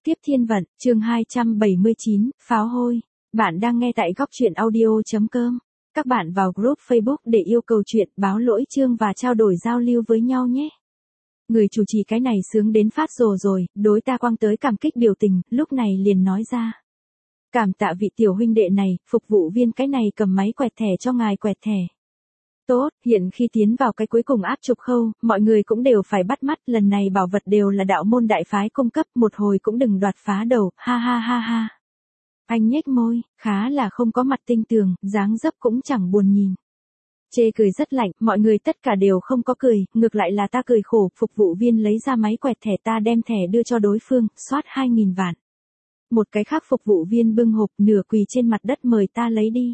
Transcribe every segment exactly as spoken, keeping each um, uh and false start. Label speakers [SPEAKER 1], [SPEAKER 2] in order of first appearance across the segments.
[SPEAKER 1] Tiếp thiên vận, chương hai trăm bảy mươi chín, pháo hôi. Bạn đang nghe tại góc truyện audio.com. Các bạn vào group Facebook để yêu cầu chuyện, báo lỗi chương và trao đổi giao lưu với nhau nhé. Người chủ trì cái này sướng đến phát rồ rồi, đối ta quăng tới cảm kích biểu tình, lúc này liền nói ra. Cảm tạ vị tiểu huynh đệ này, phục vụ viên cái này cầm máy quẹt thẻ cho ngài quẹt thẻ. Tốt, hiện khi tiến vào cái cuối cùng áp trục khâu, mọi người cũng đều phải bắt mắt, lần này bảo vật đều là đạo môn đại phái cung cấp, một hồi cũng đừng đoạt phá đầu, ha ha ha ha. Anh nhếch môi, khá là không có mặt tinh tường, dáng dấp cũng chẳng buồn nhìn. Chê cười rất lạnh, mọi người tất cả đều không có cười, ngược lại là ta cười khổ, phục vụ viên lấy ra máy quẹt thẻ ta đem thẻ đưa cho đối phương, soát hai nghìn vạn. Một cái khác phục vụ viên bưng hộp nửa quỳ trên mặt đất mời ta lấy đi.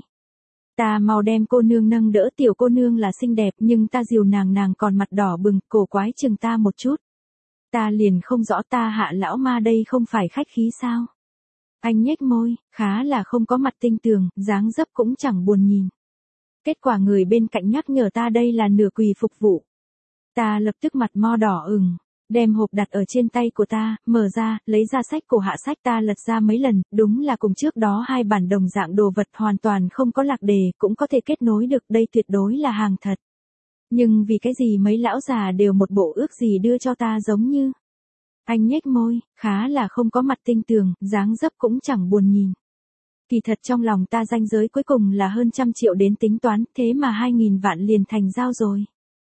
[SPEAKER 1] Ta mau đem cô nương nâng đỡ, tiểu cô nương là xinh đẹp nhưng ta dìu nàng nàng còn mặt đỏ bừng, cổ quái chừng ta một chút. Ta liền không rõ ta hạ lão ma đây không phải khách khí sao. Anh nhếch môi, khá là không có mặt tinh tường, dáng dấp cũng chẳng buồn nhìn. Kết quả người bên cạnh nhắc nhở ta đây là nửa quỳ phục vụ. Ta lập tức mặt mo đỏ ửng. Đem hộp đặt ở trên tay của ta, mở ra, lấy ra sách cổ hạ sách ta lật ra mấy lần, đúng là cùng trước đó hai bản đồng dạng đồ vật hoàn toàn không có lạc đề, cũng có thể kết nối được, đây tuyệt đối là hàng thật. Nhưng vì cái gì mấy lão già đều một bộ ước gì đưa cho ta giống như. Anh nhếch môi, khá là không có mặt tinh tường, dáng dấp cũng chẳng buồn nhìn. Kỳ thật trong lòng ta ranh giới cuối cùng là hơn trăm triệu đến tính toán, thế mà hai nghìn vạn liền thành giao rồi.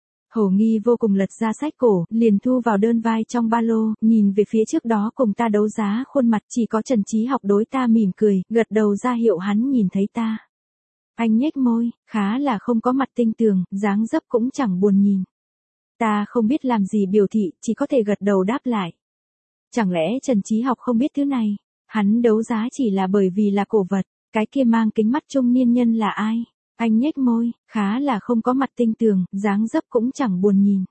[SPEAKER 1] Hổ nghi vô cùng lật ra sách cổ, liền thu vào đơn vai trong ba lô, nhìn về phía trước đó cùng ta đấu giá khuôn mặt, chỉ có Trần Chí Học đối ta mỉm cười, gật đầu ra hiệu hắn nhìn thấy ta. Anh nhếch môi, khá là không có mặt tinh tường, dáng dấp cũng chẳng buồn nhìn. Ta không biết làm gì biểu thị, chỉ có thể gật đầu đáp lại. Chẳng lẽ Trần Chí Học không biết thứ này? Hắn đấu giá chỉ là bởi vì là cổ vật, cái kia mang kính mắt trung niên nhân là ai? Anh nhếch môi, khá là không có mặt tinh tường, dáng dấp cũng chẳng buồn nhìn.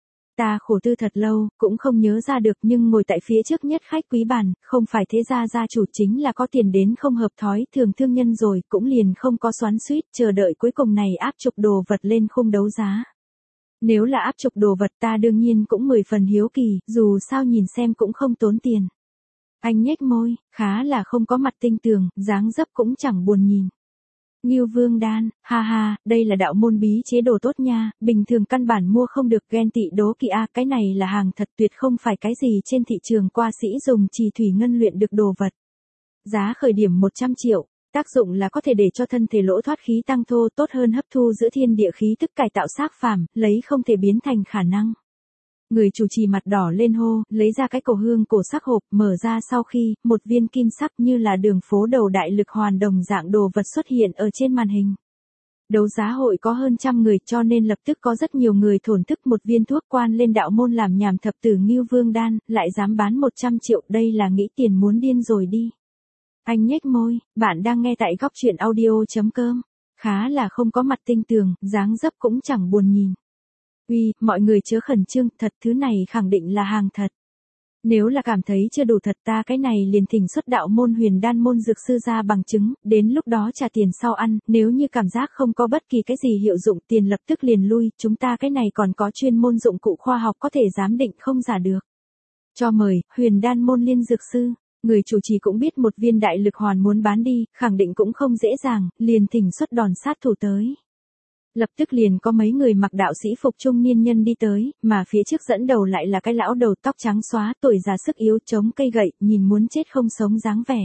[SPEAKER 1] Ta khổ tư thật lâu, cũng không nhớ ra được nhưng ngồi tại phía trước nhất khách quý bàn, không phải thế gia gia chủ chính là có tiền đến không hợp thói thường thương nhân rồi, cũng liền không có xoắn xuýt chờ đợi cuối cùng này áp trục đồ vật lên khung đấu giá. Nếu là áp trục đồ vật ta đương nhiên cũng mười phần hiếu kỳ, dù sao nhìn xem cũng không tốn tiền. Anh nhếch môi, khá là không có mặt tinh tường, dáng dấp cũng chẳng buồn nhìn. Ngưu Vương Đan, ha ha, đây là đạo môn bí chế đồ tốt nha, bình thường căn bản mua không được, ghen tị đố kỵ a, cái này là hàng thật tuyệt không phải cái gì trên thị trường qua sĩ dùng trì thủy ngân luyện được đồ vật. Giá khởi điểm một trăm triệu, tác dụng là có thể để cho thân thể lỗ thoát khí tăng thô, tốt hơn hấp thu giữa thiên địa khí tức cải tạo xác phàm, lấy không thể biến thành khả năng. Người chủ trì mặt đỏ lên hô, lấy ra cái cổ hương cổ sắc hộp, mở ra sau khi, một viên kim sắc như là đường phố đầu đại lực hoàn đồng dạng đồ vật xuất hiện ở trên màn hình. Đấu giá hội có hơn trăm người cho nên lập tức có rất nhiều người thổn thức một viên thuốc quan lên đạo môn làm nhảm thập tử Ngưu Vương Đan, lại dám bán một trăm triệu, đây là nghĩ tiền muốn điên rồi đi. Anh nhếch môi, bạn đang nghe tại góc truyện audio.com, khá là không có mặt tinh tường, dáng dấp cũng chẳng buồn nhìn. Uy, mọi người chớ khẩn trương, thật thứ này khẳng định là hàng thật. Nếu là cảm thấy chưa đủ thật ta cái này liền thỉnh xuất đạo môn huyền đan môn dược sư ra bằng chứng, đến lúc đó trả tiền sau ăn, nếu như cảm giác không có bất kỳ cái gì hiệu dụng tiền lập tức liền lui, chúng ta cái này còn có chuyên môn dụng cụ khoa học có thể giám định không giả được. Cho mời, huyền đan môn liên dược sư. Người chủ trì cũng biết một viên đại lực hoàn muốn bán đi, khẳng định cũng không dễ dàng, liền thỉnh xuất đòn sát thủ tới. Lập tức liền có mấy người mặc đạo sĩ phục trung niên nhân đi tới, mà phía trước dẫn đầu lại là cái lão đầu tóc trắng xóa, tuổi già sức yếu, chống cây gậy, nhìn muốn chết không sống dáng vẻ.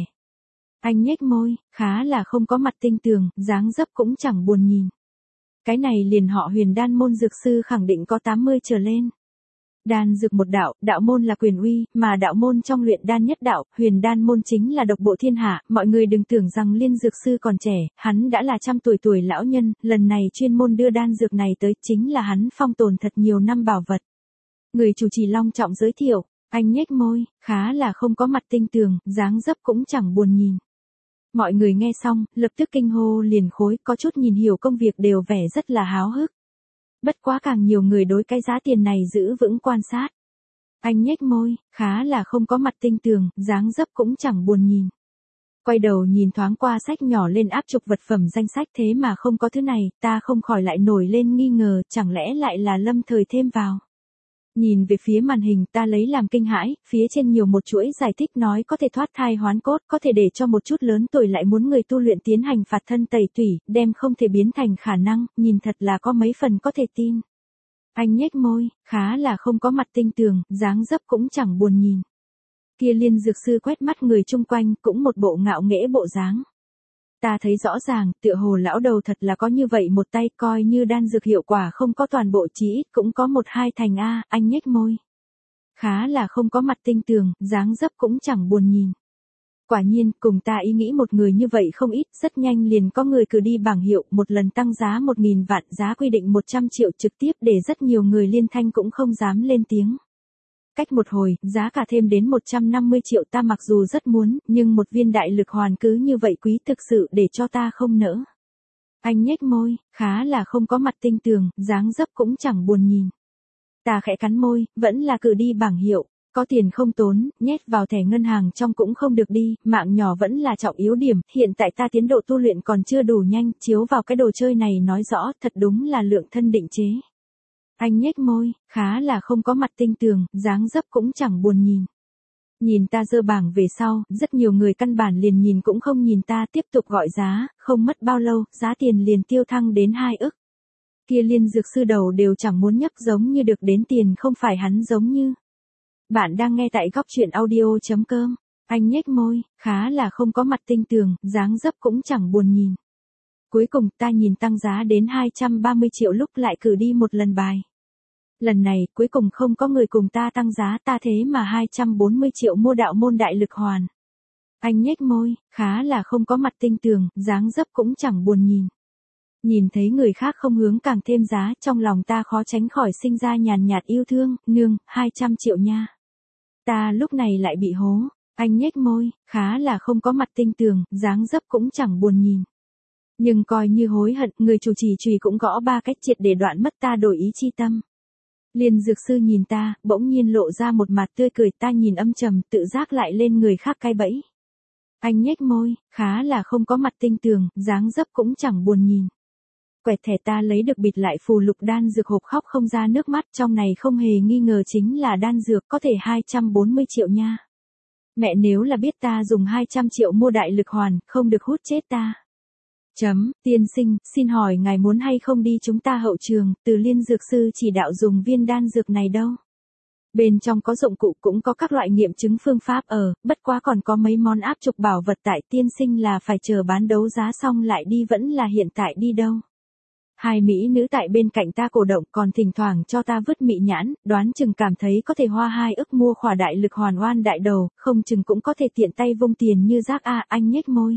[SPEAKER 1] Anh nhếch môi, khá là không có mặt tinh tường, dáng dấp cũng chẳng buồn nhìn. Cái này liền họ huyền đan môn dược sư khẳng định có tám mươi trở lên. Đan dược một đạo, đạo môn là quyền uy, mà đạo môn trong luyện đan nhất đạo, huyền đan môn chính là độc bộ thiên hạ, mọi người đừng tưởng rằng liên dược sư còn trẻ, hắn đã là trăm tuổi tuổi lão nhân, lần này chuyên môn đưa đan dược này tới chính là hắn phong tồn thật nhiều năm bảo vật. Người chủ trì long trọng giới thiệu, anh nhếch môi, khá là không có mặt tinh tường, dáng dấp cũng chẳng buồn nhìn. Mọi người nghe xong, lập tức kinh hô liền khối, có chút nhìn hiểu công việc đều vẻ rất là háo hức. Bất quá càng nhiều người đối cái giá tiền này giữ vững quan sát. Anh nhếch môi, khá là không có mặt tinh tường, dáng dấp cũng chẳng buồn nhìn. Quay đầu nhìn thoáng qua sách nhỏ lên áp trục vật phẩm danh sách thế mà không có thứ này, ta không khỏi lại nổi lên nghi ngờ, chẳng lẽ lại là lâm thời thêm vào. Nhìn về phía màn hình ta lấy làm kinh hãi, phía trên nhiều một chuỗi giải thích nói có thể thoát thai hoán cốt, có thể để cho một chút lớn tuổi lại muốn người tu luyện tiến hành phạt thân tẩy tủy, đem không thể biến thành khả năng, nhìn thật là có mấy phần có thể tin. Anh nhếch môi, khá là không có mặt tinh tường, dáng dấp cũng chẳng buồn nhìn. Kia Liên dược sư quét mắt người chung quanh, cũng một bộ ngạo nghễ bộ dáng. Ta thấy rõ ràng, tựa hồ lão đầu thật là có như vậy một tay, coi như đan dược hiệu quả không có toàn bộ chí ít cũng có một hai thành a, anh nhếch môi. Khá là không có mặt tinh tường, dáng dấp cũng chẳng buồn nhìn. Quả nhiên, cùng ta ý nghĩ một người như vậy không ít, rất nhanh liền có người cử đi bảng hiệu, một lần tăng giá một nghìn vạn, giá quy định một trăm triệu trực tiếp để rất nhiều người liên thanh cũng không dám lên tiếng. Cách một hồi, giá cả thêm đến một trăm năm mươi triệu, ta mặc dù rất muốn, nhưng một viên đại lực hoàn cứ như vậy quý thực sự để cho ta không nỡ. Anh nhếch môi, khá là không có mặt tinh tường, dáng dấp cũng chẳng buồn nhìn. Ta khẽ cắn môi, vẫn là cử đi bảng hiệu, có tiền không tốn, nhét vào thẻ ngân hàng trong cũng không được đi, mạng nhỏ vẫn là trọng yếu điểm, hiện tại ta tiến độ tu luyện còn chưa đủ nhanh, chiếu vào cái đồ chơi này nói rõ, thật đúng là lượng thân định chế. Anh nhếch môi, khá là không có mặt tinh tường, dáng dấp cũng chẳng buồn nhìn. Nhìn ta dơ bảng về sau, rất nhiều người căn bản liền nhìn cũng không nhìn ta, tiếp tục gọi giá, không mất bao lâu, giá tiền liền tiêu thăng đến hai ức. Kia Liên dược sư đầu đều chẳng muốn nhấc, giống như được đến tiền không phải hắn giống như. Bạn đang nghe tại góc truyện audio chấm com. Anh nhếch môi, khá là không có mặt tinh tường, dáng dấp cũng chẳng buồn nhìn. Cuối cùng ta nhìn tăng giá đến hai trăm ba mươi triệu lúc lại cử đi một lần bài. Lần này, cuối cùng không có người cùng ta tăng giá, ta thế mà hai trăm bốn mươi triệu mua đạo môn đại lực hoàn. Anh nhếch môi, khá là không có mặt tinh tường, dáng dấp cũng chẳng buồn nhìn. Nhìn thấy người khác không hướng càng thêm giá, trong lòng ta khó tránh khỏi sinh ra nhàn nhạt yêu thương, nương, hai trăm triệu nha. Ta lúc này lại bị hố, anh nhếch môi, khá là không có mặt tinh tường, dáng dấp cũng chẳng buồn nhìn. Nhưng coi như hối hận, người chủ trì chùy cũng gõ ba cách triệt để đoạn mất ta đổi ý chi tâm. Liên dược sư nhìn ta, bỗng nhiên lộ ra một mặt tươi cười, ta nhìn âm trầm, tự giác lại lên người khác cái bẫy. Anh nhếch môi, khá là không có mặt tinh tường, dáng dấp cũng chẳng buồn nhìn. Quẹt thẻ ta lấy được bịt lại phù lục đan dược hộp khóc không ra nước mắt, trong này không hề nghi ngờ chính là đan dược, có thể hai trăm bốn mươi triệu nha. Mẹ nếu là biết ta dùng hai trăm triệu mua đại lực hoàn, không được hút chết ta. Chấm, tiên sinh, xin hỏi ngài muốn hay không đi chúng ta hậu trường, từ Liên dược sư chỉ đạo dùng viên đan dược này đâu. Bên trong có dụng cụ cũng có các loại nghiệm chứng phương pháp ở, bất quá còn có mấy món áp trục bảo vật, tại tiên sinh là phải chờ bán đấu giá xong lại đi vẫn là hiện tại đi đâu. Hai mỹ nữ tại bên cạnh ta cổ động, còn thỉnh thoảng cho ta vứt mị nhãn, đoán chừng cảm thấy có thể hoa hai ức mua khỏa đại lực hoàn oan đại đầu, không chừng cũng có thể tiện tay vung tiền như rác a. Anh nhếch môi.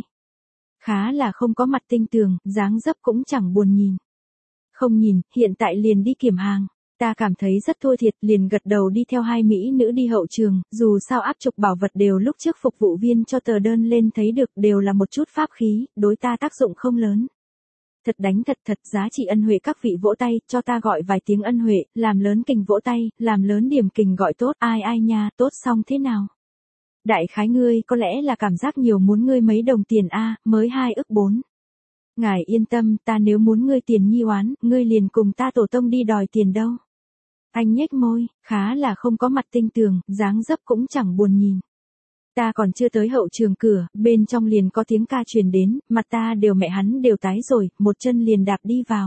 [SPEAKER 1] Khá là không có mặt tinh tường, dáng dấp cũng chẳng buồn nhìn. Không nhìn, hiện tại liền đi kiểm hàng. Ta cảm thấy rất thua thiệt, liền gật đầu đi theo hai mỹ nữ đi hậu trường, dù sao áp trục bảo vật đều lúc trước phục vụ viên cho tờ đơn lên thấy được, đều là một chút pháp khí, đối ta tác dụng không lớn. Thật đánh thật thật, giá trị ân huệ, các vị vỗ tay, cho ta gọi vài tiếng ân huệ, làm lớn kình vỗ tay, làm lớn điểm kình gọi tốt, ai ai nha, tốt xong thế nào? Đại khái ngươi có lẽ là cảm giác nhiều muốn ngươi mấy đồng tiền a, mới hai ức bốn. Ngài yên tâm, ta nếu muốn ngươi tiền nhi oán, ngươi liền cùng ta tổ tông đi đòi tiền đâu. Anh nhếch môi, khá là không có mặt tinh tường, dáng dấp cũng chẳng buồn nhìn. Ta còn chưa tới hậu trường cửa, bên trong liền có tiếng ca truyền đến, mặt ta đều mẹ hắn đều tái rồi, một chân liền đạp đi vào.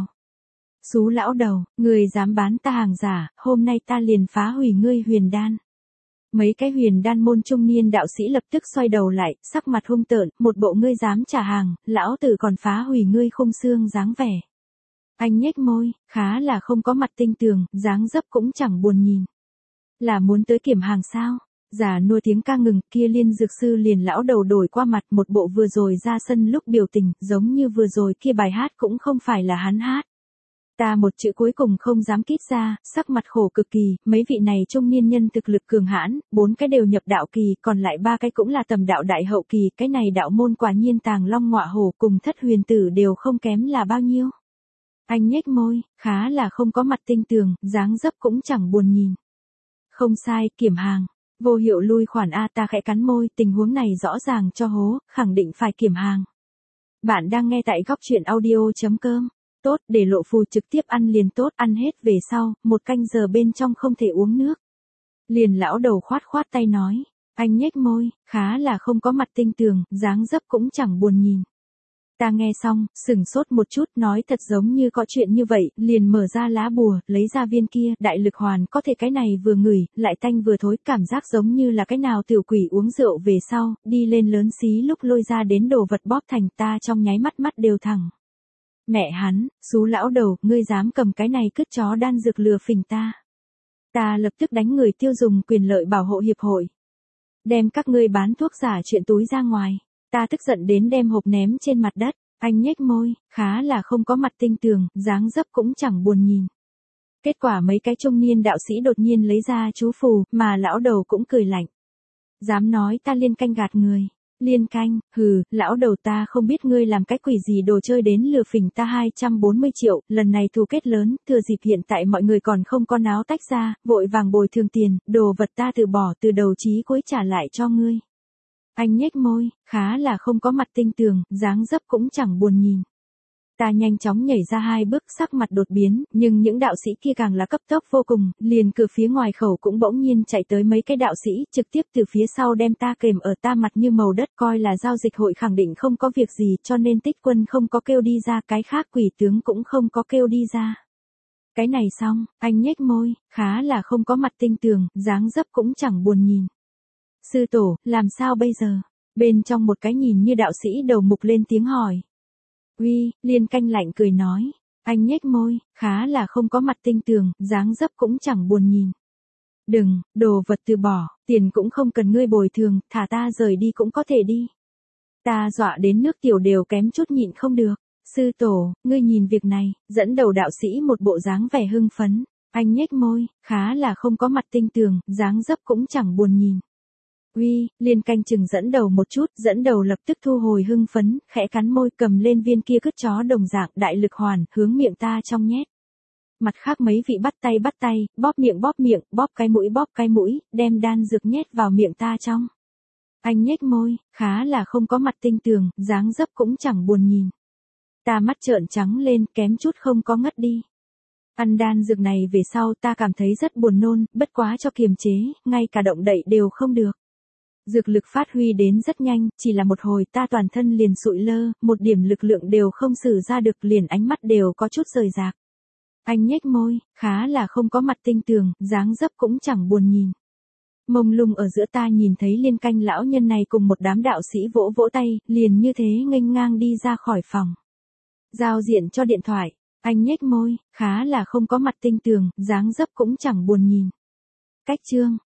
[SPEAKER 1] Xú lão đầu, người dám bán ta hàng giả, hôm nay ta liền phá hủy ngươi huyền đan. Mấy cái huyền đan môn trung niên đạo sĩ lập tức xoay đầu lại, sắc mặt hung tợn, một bộ ngươi dám trả hàng, lão tử còn phá hủy ngươi khung xương dáng vẻ. Anh nhếch môi, khá là không có mặt tinh tường, dáng dấp cũng chẳng buồn nhìn. Là muốn tới kiểm hàng sao? Giả nua tiếng ca ngừng, kia Liên dược sư liền lão đầu đổi qua mặt, một bộ vừa rồi ra sân lúc biểu tình, giống như vừa rồi kia bài hát cũng không phải là hắn hát. Ta một chữ cuối cùng không dám kít ra, sắc mặt khổ cực kỳ, mấy vị này trung niên nhân thực lực cường hãn, bốn cái đều nhập đạo kỳ, còn lại ba cái cũng là tầm đạo đại hậu kỳ, cái này đạo môn quả nhiên tàng long ngọa hổ cùng thất huyền tử đều không kém là bao nhiêu. Anh nhếch môi, khá là không có mặt tinh tường, dáng dấp cũng chẳng buồn nhìn. Không sai, kiểm hàng. Vô hiệu lui khoản A, ta khẽ cắn môi, tình huống này rõ ràng cho hố, khẳng định phải kiểm hàng. Bạn đang nghe tại góc truyện audio chấm com. tốt, để lộ phù trực tiếp ăn liền tốt, ăn hết về sau, một canh giờ bên trong không thể uống nước. Liền lão đầu khoát khoát tay nói, anh nhếch môi, khá là không có mặt tinh tường, dáng dấp cũng chẳng buồn nhìn. Ta nghe xong, sửng sốt một chút, nói thật giống như có chuyện như vậy, liền mở ra lá bùa, lấy ra viên kia, đại lực hoàn, có thể cái này vừa ngửi, lại tanh vừa thối, cảm giác giống như là cái nào tiểu quỷ uống rượu về sau, đi lên lớn xí lúc lôi ra đến đồ vật bóp thành, ta trong nháy mắt mắt đều thẳng. Mẹ hắn, xú lão đầu, ngươi dám cầm cái này cứt chó đan dược lừa phỉnh ta. Ta lập tức đánh người tiêu dùng quyền lợi bảo hộ hiệp hội. Đem các ngươi bán thuốc giả chuyện túi ra ngoài. Ta tức giận đến đem hộp ném trên mặt đất, anh nhếch môi, khá là không có mặt tinh tường, dáng dấp cũng chẳng buồn nhìn. Kết quả mấy cái trung niên đạo sĩ đột nhiên lấy ra chú phù, mà lão đầu cũng cười lạnh. Dám nói ta liên canh gạt người. Liên canh, hừ, lão đầu ta không biết ngươi làm cái quỷ gì đồ chơi đến lừa phỉnh ta hai trăm bốn mươi triệu, lần này thù kết lớn, thừa dịp hiện tại mọi người còn không có náo tách ra, vội vàng bồi thường tiền, đồ vật ta từ bỏ từ đầu chí cuối trả lại cho ngươi. Anh nhếch môi, khá là không có mặt tinh tường, dáng dấp cũng chẳng buồn nhìn. Ta nhanh chóng nhảy ra hai bước, sắc mặt đột biến, nhưng những đạo sĩ kia càng là cấp tốc vô cùng, liền cửa phía ngoài khẩu cũng bỗng nhiên chạy tới mấy cái đạo sĩ, trực tiếp từ phía sau đem ta kềm ở ta mặt như màu đất, coi là giao dịch hội khẳng định không có việc gì, cho nên Tích Quân không có kêu đi ra, cái khác quỷ tướng cũng không có kêu đi ra. Cái này xong, anh nhếch môi, khá là không có mặt tinh tường, dáng dấp cũng chẳng buồn nhìn. Sư tổ, làm sao bây giờ? Bên trong một cái nhìn như đạo sĩ đầu mục lên tiếng hỏi. Uy, Liên canh lạnh cười nói. Anh nhếch môi, khá là không có mặt tinh tường, dáng dấp cũng chẳng buồn nhìn. Đừng, đồ vật từ bỏ, tiền cũng không cần ngươi bồi thường, thả ta rời đi cũng có thể đi. Ta dọa đến nước tiểu đều kém chút nhịn không được. Sư tổ, ngươi nhìn việc này, dẫn đầu đạo sĩ một bộ dáng vẻ hưng phấn. Anh nhếch môi, khá là không có mặt tinh tường, dáng dấp cũng chẳng buồn nhìn. Uy, Liên canh chừng dẫn đầu một chút, dẫn đầu lập tức thu hồi hưng phấn, khẽ cắn môi cầm lên viên kia cứt chó đồng dạng đại lực hoàn, hướng miệng ta trong nhét. Mặt khác mấy vị bắt tay bắt tay, bóp miệng bóp miệng, bóp cái mũi bóp cái mũi, đem đan dược nhét vào miệng ta trong. Anh nhếch môi, khá là không có mặt tinh tường, dáng dấp cũng chẳng buồn nhìn. Ta mắt trợn trắng lên, kém chút không có ngất đi. Ăn đan dược này về sau ta cảm thấy rất buồn nôn, bất quá cho kiềm chế, ngay cả động đậy đều không được. Dược lực phát huy đến rất nhanh, chỉ là một hồi ta toàn thân liền sụi lơ, một điểm lực lượng đều không sử ra được, liền ánh mắt đều có chút rời rạc. Anh nhếch môi, khá là không có mặt tinh tường, dáng dấp cũng chẳng buồn nhìn. Mông lung ở giữa ta nhìn thấy Liên canh lão nhân này cùng một đám đạo sĩ vỗ vỗ tay, liền như thế nghênh ngang đi ra khỏi phòng. Giao diện cho điện thoại, anh nhếch môi, khá là không có mặt tinh tường, dáng dấp cũng chẳng buồn nhìn. Cách chương